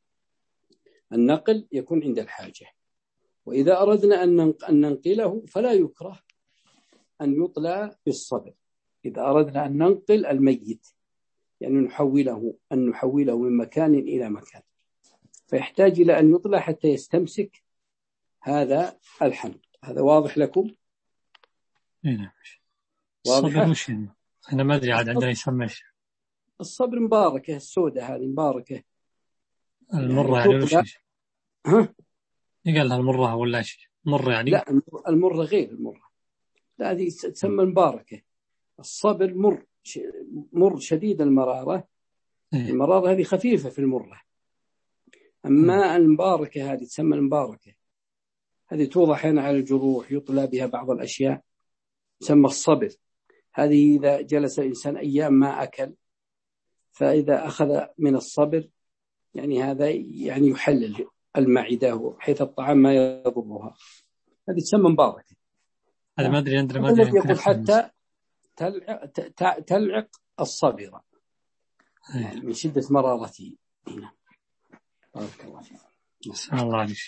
النقل يكون عند الحاجة. وإذا أردنا أن ننقله فلا يكره أن يطلى بالصبر. إذا أردنا أن ننقل الميت يعني نحوله أن نحوله من مكان إلى مكان، فيحتاج إلى أن يطلى حتى يستمسك هذا الحمل. هذا واضح لكم؟ نعم. الصبر مش أنا ما أدري عاد عندنا يسميش الصبر مباركة، السوداء هذه مباركة المرة يعني ولا شيء؟ ها؟ يقال لها المرة ولا شيء؟ مرة يعني؟ لا، المرة غير المرة، لا هذه تسمى المباركة. الصبر مر مر شديد المرارة، المرارة هذه خفيفة في المرة. أما المباركة هذه تسمى المباركة، هذه توضح هنا على الجروح يطلى بها بعض الأشياء، تسمى الصبر. هذه إذا جلس الإنسان أيام ما أكل، فإذا أخذ من الصبر يعني هذا يعني يحلل المعدة حيث الطعام ما يضرها، هذه تسمى مباركة. هذا ما أدري عندنا ما أدري يقول حتى تلعق, تلعق الصبر يعني من شدة مرارته. هنا بارك الله فيك. بسم الله عليك.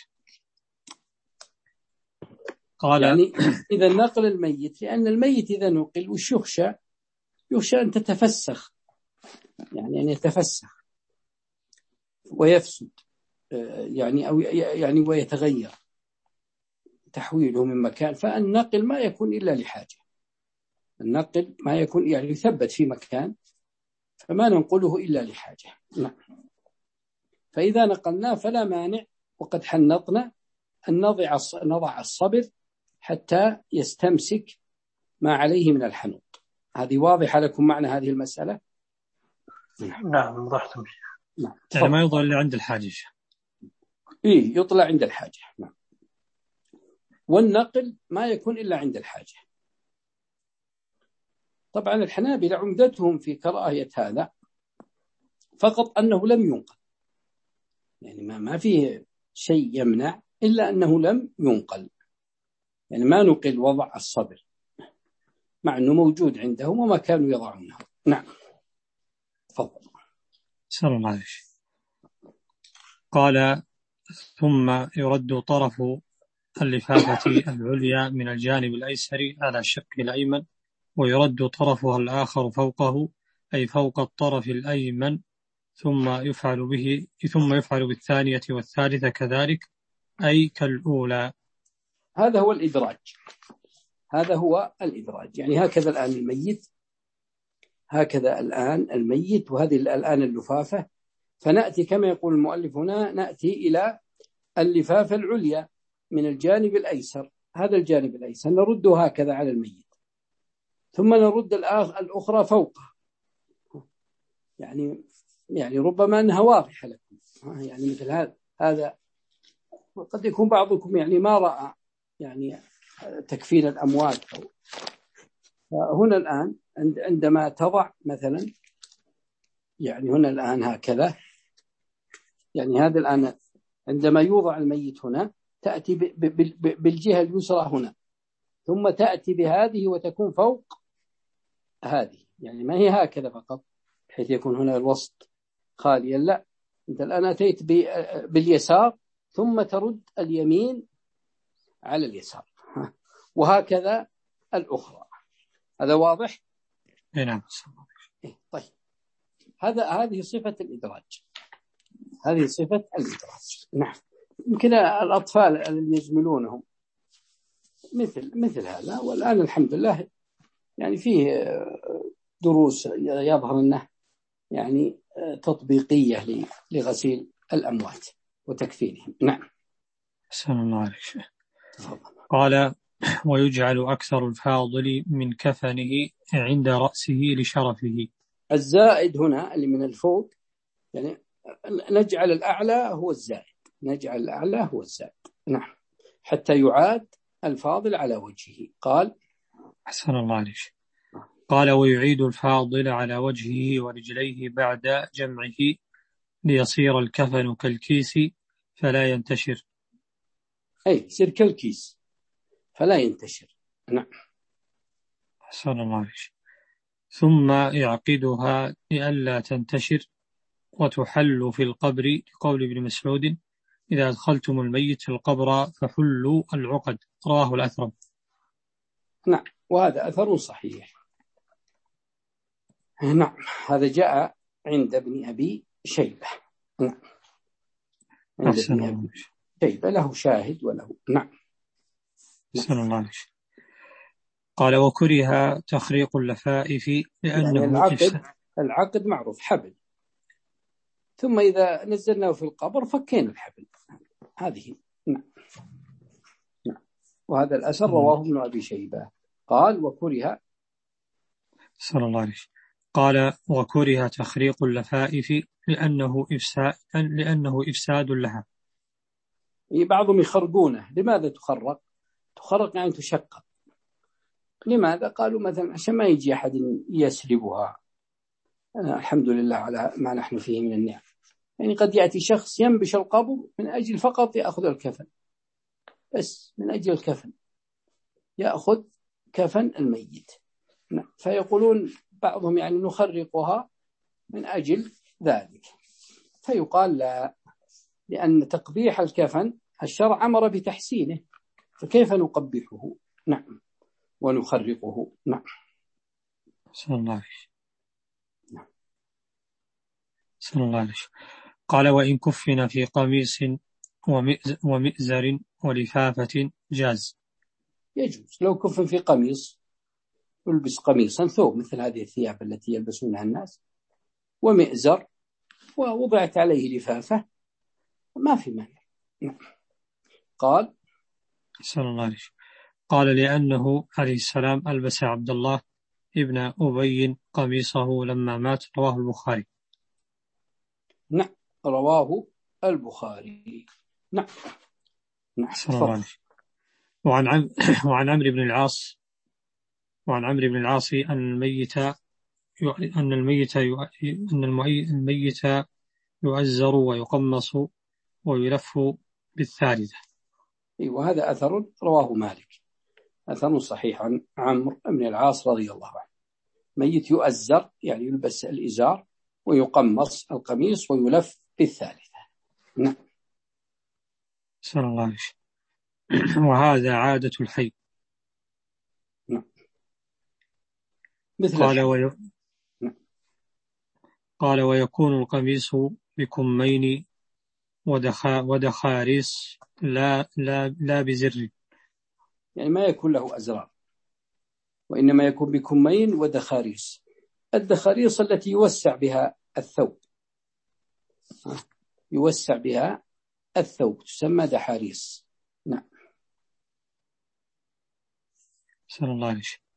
قال يعني إذا نقل الميت، لأن الميت إذا نقل وش يخشى؟ يخشى أن تتفسخ، يعني أن يتفسخ ويفسد يعني أو يعني ويتغير تحويله من مكان. فالنقل ما يكون إلا لحاجة، النقل ما يكون يعني يثبت في مكان، فما ننقله إلا لحاجة. نعم. فإذا نقلناه فلا مانع وقد حنطنا أن نضع نضع الصبر حتى يستمسك ما عليه من الحنوط. هذه واضحة لكم معنى هذه المسألة؟ نعم وضحتم. نعم. يعني ما يضل عند الحاجة. إيه يطلع عند الحاجة. نعم. والنقل ما يكون إلا عند الحاجة. طبعا الحنابلة عمدتهم في كراهية هذا فقط أنه لم ينقل، يعني ما ما فيه شيء يمنع إلا أنه لم ينقل، يعني ما نقل وضع الصبر مع أنه موجود عندهم وما كانوا يضعونه. نعم تفضل. سلام الله عليك. قال ثم يرد طرف اللفافة العليا من الجانب الأيسر على الشق الأيمن، ويرد طرفها الآخر فوقه أي فوق الطرف الأيمن، ثم يفعل به ثم يفعل بالثانية والثالثة كذلك أي كالأولى. هذا هو الإدراج، هذا هو الإدراج. يعني هكذا الآن الميت، هكذا الآن الميت، وهذه الآن اللفافة. فنأتي كما يقول المؤلف هنا، نأتي إلى اللفافة العليا من الجانب الأيسر، هذا الجانب الأيسر نرده هكذا على الميت، ثم نرد الأخرى فوقه. يعني يعني ربما أنها واضحة لكم، يعني مثل هذا هذا قد يكون بعضكم يعني ما رأى يعني تكفين الأموات. هنا الآن عندما تضع مثلا، يعني هنا الآن هكذا، يعني هذا الآن عندما يوضع الميت هنا تأتي بالجهة اليسرى هنا، ثم تأتي بهذه وتكون فوق هذه، يعني ما هي هكذا فقط بحيث يكون هنا الوسط خاليا، لا، أنت الآن أتيت باليسار ثم ترد اليمين على اليسار، وهكذا الأخرى. هذا واضح؟ نعم. طيب هذا هذه صفة الإدراج، هذه صفة الإدراج. نعم. يمكن الأطفال اللي يجملونهم مثل مثل هذا، والآن الحمد لله يعني فيه دروس يظهر أنه يعني تطبيقية لغسيل الأموات وتكفينهم. نعم. سلام الله عليك. قال ويجعل أكثر الفاضل من كفنه عند رأسه لشرفه. الزائد هنا اللي من الفوق، يعني نجعل الأعلى هو الزائد، نجعل الأعلى هو الزائد. نعم، حتى يعاد الفاضل على وجهه. قال أحسن الله عليك. قال ويعيد الفاضل على وجهه ورجليه بعد جمعه ليصير الكفن كالكيس فلا ينتشر. أي يصير كالكيس فلا ينتشر. نعم. أحسن الله عليك. ثم يعقدها لئلا تنتشر وتحل في القبر، لقول ابن مسعود إذا أدخلتم الميت في القبر فحلوا العقد، رواه الأثرم. نعم، وهذا أثر صحيح. نعم، هذا جاء عند ابن أبي شيبة. نعم، عند ابن أبي شيبة له شاهد وله. نعم. أحسن الله عليك. قال وكره تخريق اللفائف لأنه يعني العقد, العقد معروف حبل، ثم إذا نزلناه في القبر فكينا الحبل هذه. نعم. نعم. وهذا الأثر رواه ابن أبي شيبة. قال وكره صلى الله عليه قال وكره تخريق اللفائف لأنه إفساد لأنه إفساد لها. بعضهم يخرقونه. لماذا تخرق؟ تخرق يعني تشقق. لماذا؟ قالوا مثلا عشان ما يجي أحد يسلبها. أنا الحمد لله على ما نحن فيه من النعم. يعني قد يأتي شخص ينبش القبر من أجل فقط يأخذ الكفن، بس من أجل الكفن يأخذ كفن الميت. فيقولون بعضهم يعني نخرقها من أجل ذلك، فيقال لا، لأن تقبيح الكفن الشرع أمر بتحسينه، فكيف نقبحه؟ نعم، ونخرقه. نعم. صلى الله عليه نعم. صلى الله عليه. قال وإن كفن في قميص ومئزر ولفافة جاز. يجوز لو كفن في قميص، يلبس قميصا ثوب مثل هذه الثياب التي يلبسونها الناس، ومئزر ووضعت عليه لفافة ما في مانع. نعم. قال صلى الله عليه وسلم قال لأنه عليه السلام ألبس عبد الله ابن أبي قميصه لما مات. رواه البخاري. نعم رواه البخاري. نعم نعم صلى الله عليه وسلم. وعن عم وعن عمرو بن العاص وعن عمرو بن العاص أن الميت أن الميت أن الميت يؤزر ويقمص ويلف بالثالثة. وهذا أثر رواه مالك، أثر صحيح عن عمرو بن العاص رضي الله عنه. ميت يؤزر يعني يلبس الإزار ويقمص القميص ويلف بالثالثة. نعم. صلى الله عليه وسلم. وهذا عادة الحي. نعم. مثل قال, وي... نعم. قال ويكون القميص بكمين ودخا... ودخاريس لا, لا, لا بزر، يعني ما يكون له أزرار، وإنما يكون بكمين ودخاريس. الدخاريس التي يوسع بها الثوب، يوسع بها الثوب تسمى دحاريس. نعم. صلى الله عليه وسلم.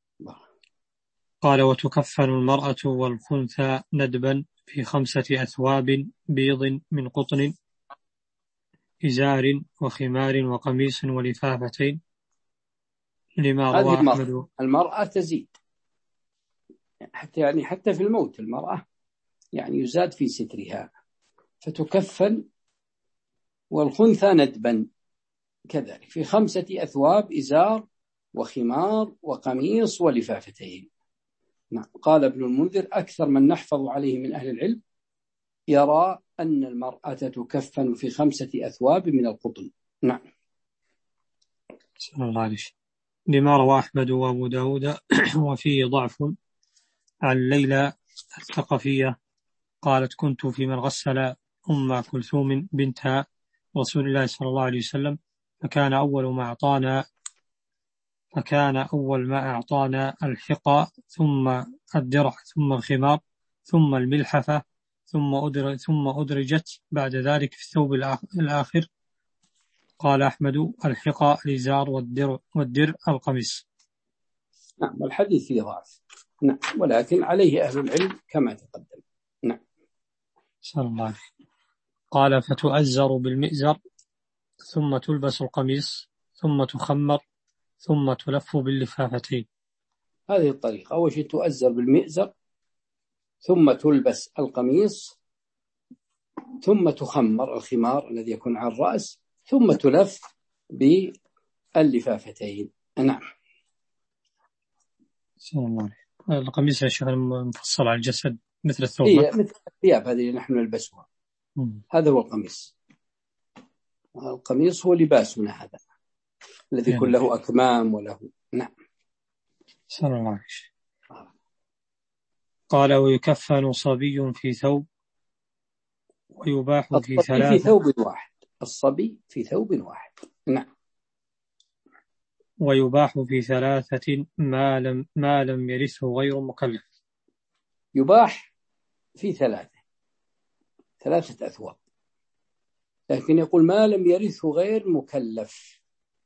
قال وتكفن المرأة والخنثى ندبا في خمسة أثواب بيض من قطن إزار وخمار وقميص ولفافتين لما روى أحمد. المرأة تزيد حتى يعني حتى في الموت المرأة يعني يزاد في سترها، فتكفن والخنثى ندبا كذلك في خمسة أثواب إزار وخمار وقميص ولفافتين. نعم. قال ابن المنذر أكثر من نحفظ عليه من أهل العلم يرى أن المرأة تكفن في خمسة أثواب من القطن. نعم. صلى الله عليه وسلم. لما روى أحمد وأبو داود وفيه ضعف عن ليلى الثقفية قالت كنت في من غسل أم كلثوم بنت رسول الله صلى الله عليه وسلم فكان أول ما أعطانا فكان أول ما أعطانا الحقى ثم الدرع ثم الخمار ثم الملحفة ثم أدرج ثم أدرجت بعد ذلك في الثوب الآخر. قال أحمد الحقى الإزار والدر والدر القميص. نعم. والحديث فيه ضعف. نعم. ولكن عليه أهل العلم كما تقدم. نعم. صلى الله عليه وسلم. قال فتؤزر بالمئزر ثم تلبس القميص ثم تخمر ثم تلف باللفافتين. هذه الطريقة. أول شيء تؤزر بالمئزر ثم تلبس القميص ثم تخمر الخمار الذي يكون على الرأس ثم تلف باللفافتين. نعم. صلى الله عليه وسلم. القميص يا شيخ مفصل على الجسد مثل الثوب. هي مثل الثياب هذه اللي نحن نلبسها. مم. هذا هو القميص. القميص هو لباسنا هذا الذي يعني كله أكمام وله. نعم. صلى الله عليه وسلم. قال ويكفن صبي في ثوب ويباح في ثلاثة. في ثوب واحد. الصبي في ثوب واحد. نعم. ويباح في ثلاثة ما لم ما لم يرثه غير مكلف. يباح في ثلاثة ثلاثة أثواب، لكن يقول ما لم يرثه غير مكلف،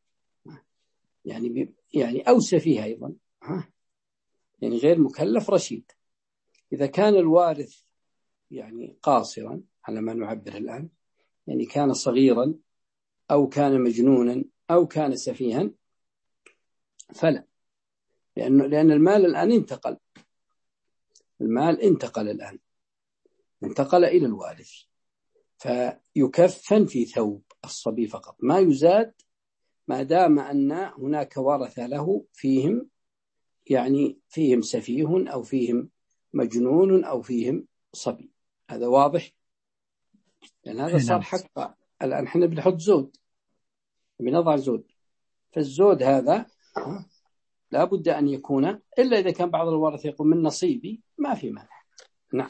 يعني يعني أوسى فيها أيضا، يعني غير مكلف رشيد. إذا كان الوارث يعني قاصرا على ما نعبر الآن، يعني كان صغيرا أو كان مجنونا أو كان سفيها فلا، لأنه لأن المال الآن انتقل، المال انتقل الآن انتقل إلى الوارث، فيكفن في ثوب الصبي فقط، ما يزاد ما دام أن هناك ورثة له فيهم، يعني فيهم سفيه أو فيهم مجنون أو فيهم صبي. هذا واضح، لأن هذا صار حق. الآن احنا بنحط زود، بنضع زود، فالزود هذا لا بد أن يكون إلا إذا كان بعض الورثة يقول من نصيبي، ما في مانع. نعم.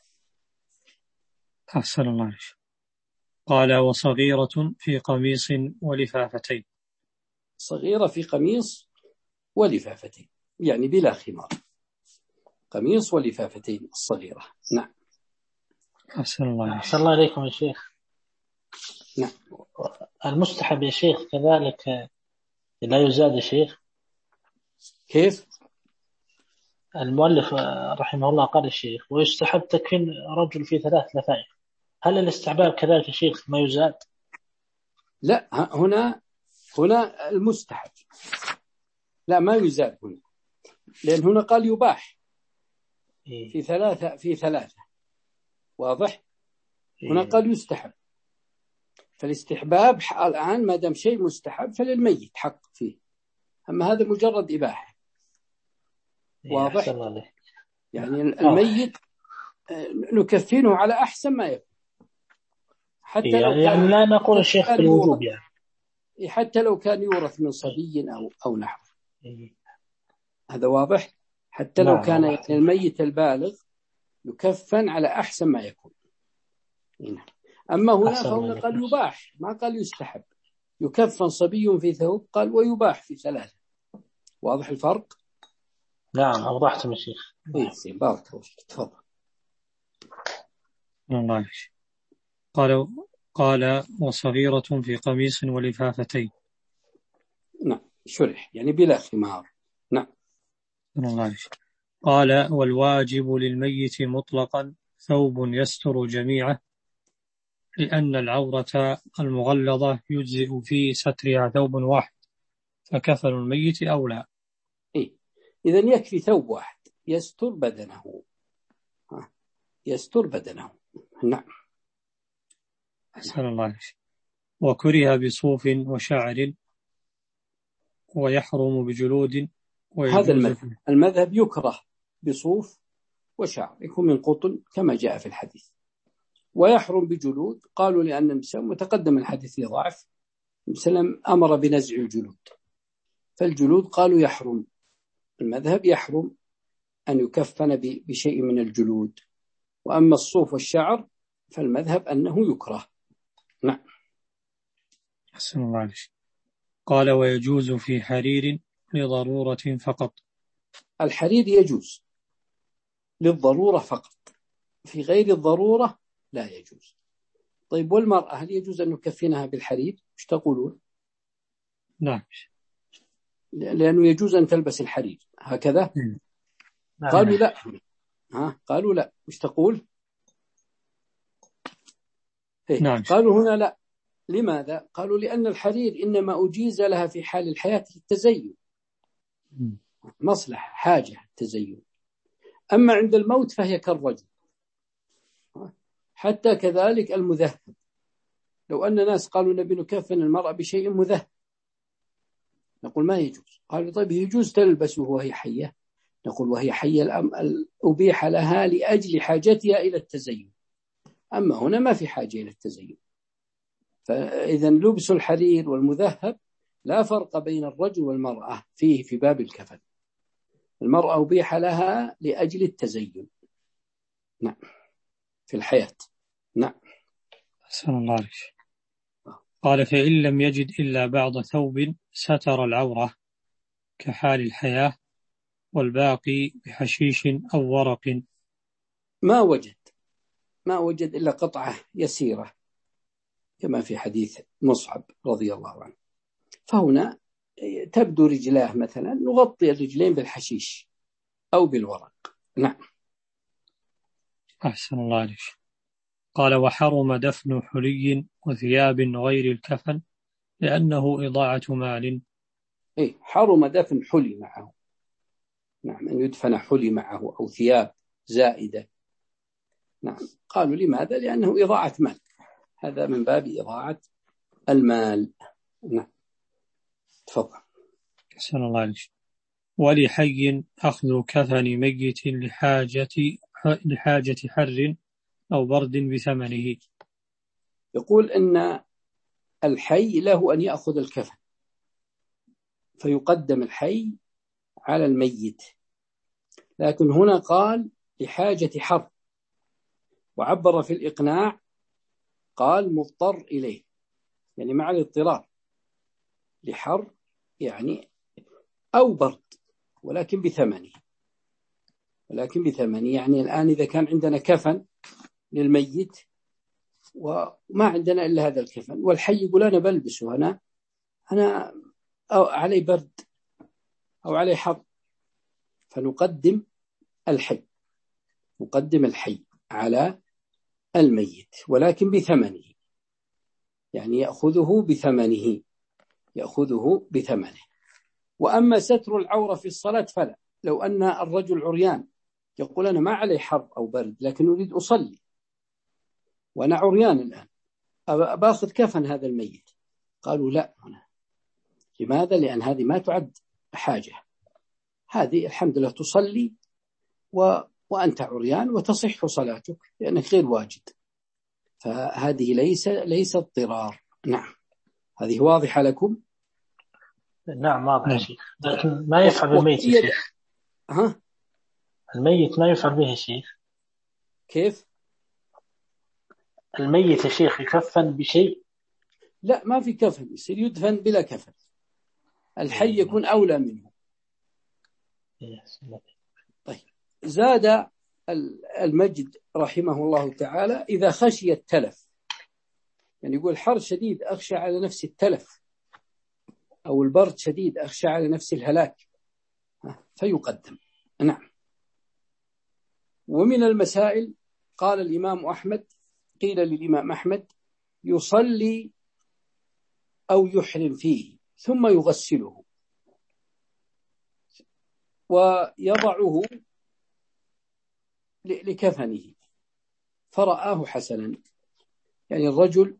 أحسن الله عليك. قال وصغيرة في قميص ولفافتين. صغيرة في قميص ولفافتين يعني بلا خمار، قميص ولفافتين الصغيرة. نعم. أحسن الله عليك. أحسن الله عليكم يا شيخ. نعم. المستحب يا شيخ كذلك لا يزاد يا شيخ؟ كيف؟ المؤلف رحمه الله قال الشيخ ويستحب تكفين رجل في ثلاث لفائف، هل الاستحباب كذلك يا شيخ ما يزاد؟ لا، هنا هنا المستحب، لا ما يزاد هنا، لأن هنا قال يباح في ثلاثة في ثلاثة، واضح؟ هنا قال يستحب، فالاستحباب الآن ما دام شيء مستحب فللميت حق فيه، أما هذا مجرد إباحة، واضح؟ يعني الميت نكفنه على أحسن ما يكون، حتى لو يعني, يعني لا نقول الشيخ بالوجوب يعني، حتى لو كان يورث من صبي أو أو نحو، هذا واضح؟ حتى لو كان يعني الميت البالغ يكفن على أحسن ما يكون. أما هنا فهنا قال يباح، ما قال يستحب. يكفن صبي في ثوب قال ويباح في ثلاثة، واضح الفرق؟ نعم أوضحتم يا شيخ. إيه بارك الله فيك، تفضل. الله قال قال وصغيرة في قميص ولفافتين. نعم شرح يعني بلا خمار. نعم. الله قال والواجب للميت مطلقا ثوب يستر جميعه، لأن العورة المغلظة يجزئ في سترها ثوب واحد، فكفن الميت أولى. إيه إذن يكفي ثوب واحد يستر بدنه، يستر بدنه. نعم. أحسن الله. وكره بصوف وشعر ويحرم بجلود. هذا المذهب. المذهب يكره بصوف وشعر، يكون من قطن كما جاء في الحديث، ويحرم بجلود، قالوا لأن النبي متقدم الحديث ضعف، النبي أمر بنزع الجلود، فالجلود قالوا يحرم، المذهب يحرم أن يكفن بشيء من الجلود، وأما الصوف والشعر فالمذهب أنه يكره. نعم. أحسن الله عليك. قال ويجوز في حرير لضرورة فقط. الحرير يجوز للضرورة فقط، في غير الضرورة لا يجوز. طيب والمرأة هل يجوز أن نكفنها بالحرير؟ مش تقولون؟ نعم. لأنه يجوز أن تلبس الحرير هكذا. م. قالوا لا. ها قالوا لا، مش تقول؟ نعم. قالوا هنا لا. لماذا؟ قالوا لأن الحرير إنما أجيز لها في حال الحياة التزين، مصلحة حاجة التزين، أما عند الموت فهي كالرجل. حتى كذلك المذهب، لو أن ناس قالوا نبي نكفن المرأة بشيء مذهب نقول ما يجوز. قالوا طيب يجوز تلبسه وهي حية، نقول وهي حية الأم أبيح لها لأجل حاجتها إلى التزين، أما هنا ما في حاجة إلى التزين. فإذا لبس الحرير والمذهب لا فرق بين الرجل والمرأة فيه في باب الكفن، المرأة أبيح لها لأجل التزين. نعم في الحياة. نعم. أحسن الله عليك. قال فإن لم يجد إلا بعض ثوب ستر العورة كحال الحياة، والباقي بحشيش أو ورق. ما وجد ما وجد إلا قطعة يسيرة كما في حديث مصعب رضي الله عنه، فهنا تبدو رجلاه مثلا نغطي الرجلين بالحشيش أو بالورق. نعم. أحسن الله عليك. قال وحرم دفن حلي وثياب غير الكفن لأنه إضاعة مال. إيه حرم دفن حلي معه. نعم أن يدفن حلي معه أو ثياب زائدة. نعم. قالوا لماذا؟ لأنه إضاعة مال، هذا من باب إضاعة المال. نعم. تفضل. أحسن الله عليك. ولحي أخذ كفن ميت لحاجة لحاجة حر أو برد بثمنه. يقول إن الحي له أن يأخذ الكفن، فيقدم الحي على الميت، لكن هنا قال لحاجة حر، وعبر في الإقناع قال مضطر إليه، يعني مع الاضطرار، لحر يعني أو برد ولكن بثمنه، ولكن بثمنه يعني الآن إذا كان عندنا كفن للميت وما عندنا إلا هذا الكفن، والحي يقول أنا بلبسه، أنا أنا أو علي برد أو علي حر، فنقدم الحي، نقدم الحي على الميت، ولكن بثمنه، يعني يأخذه بثمنه، يأخذه بثمنه. وأما ستر العورة في الصلاة فلا. لو أن الرجل عريان يقول أنا ما علي حر أو برد لكن أريد أصلي وأنا عريان الآن، أباخذ كفن هذا الميت، قالوا لا. لماذا؟ لأن هذه ما تعد حاجة، هذه الحمد لله تصلي و... وأنت عريان وتصح صلاتك لأنك غير واجد، فهذه ليس ليس اضطرار. نعم، هذه واضحة لكم؟ نعم واضح شيخ، لكن ما يفعل بالميت يا شيخ. ها؟ الميت ما يفعل به شيخ. كيف؟ الميت يا شيخ يكفن بشيء؟ لا، ما في كفن، يصير يدفن بلا كفن. الحي يكون أولى منه. طيب، زاد المجد رحمه الله تعالى إذا خشي التلف، يعني يقول حر شديد أخشى على نفس التلف، أو البرد شديد أخشى على نفس الهلاك، فيقدم. نعم. ومن المسائل قال الإمام أحمد، قيل للإمام أحمد يصلي أو يحرم فيه ثم يغسله ويضعه لكفنه، فرآه حسنا. يعني الرجل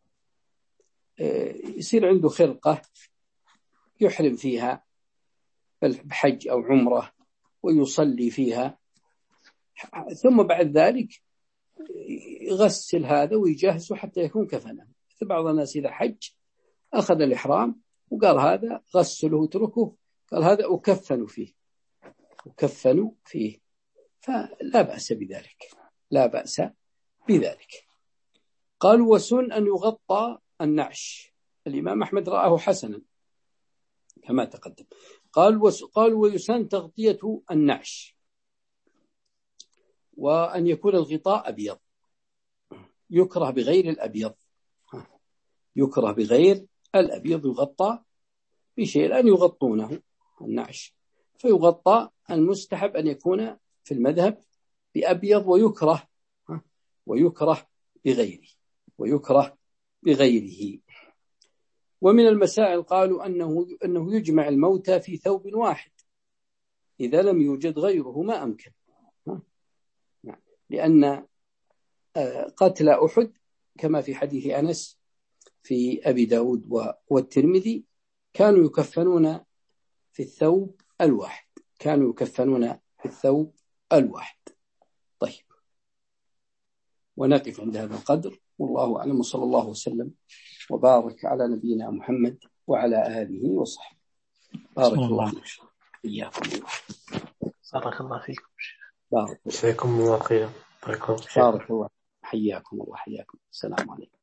يصير عنده خرقة يحرم فيها بحج أو عمرة ويصلي فيها، ثم بعد ذلك يغسل هذا ويجهزه حتى يكون كفنه. بعض الناس إذا حج أخذ الإحرام وقال هذا غسله وتركه، قال هذا أكفن فيه، أكفن فيه، فلا بأس بذلك، لا بأس بذلك. قال وسن أن يغطى النعش، الإمام أحمد رآه حسنا كما تقدم. قال قال ويسن تغطية النعش، وأن يكون الغطاء أبيض، يكره بغير الأبيض، يكره بغير الأبيض، يغطى بشيء لأن يغطونه النعش، فيغطى. المستحب أن يكون في المذهب بأبيض، ويكره ويكره بغيره ويكره بغيره. ومن المسائل قالوا أنه أنه يجمع الموتى في ثوب واحد إذا لم يوجد غيره ما أمكن، لأن قتل أحد كما في حديث أنس في أبي داود والترمذي كانوا يكفنون في الثوب الواحد، كانوا يكفنون في الثوب الواحد. طيب، ونقف عند هذا القدر، والله أعلم، صلى الله وسلم وبارك على نبينا محمد وعلى آله وصحبه. بارك الله فيكم. إياكم الله. بارك الله فيكم. بارك فيكم الله خير. بارك الله. حياكم الله، حياكم. السلام عليكم.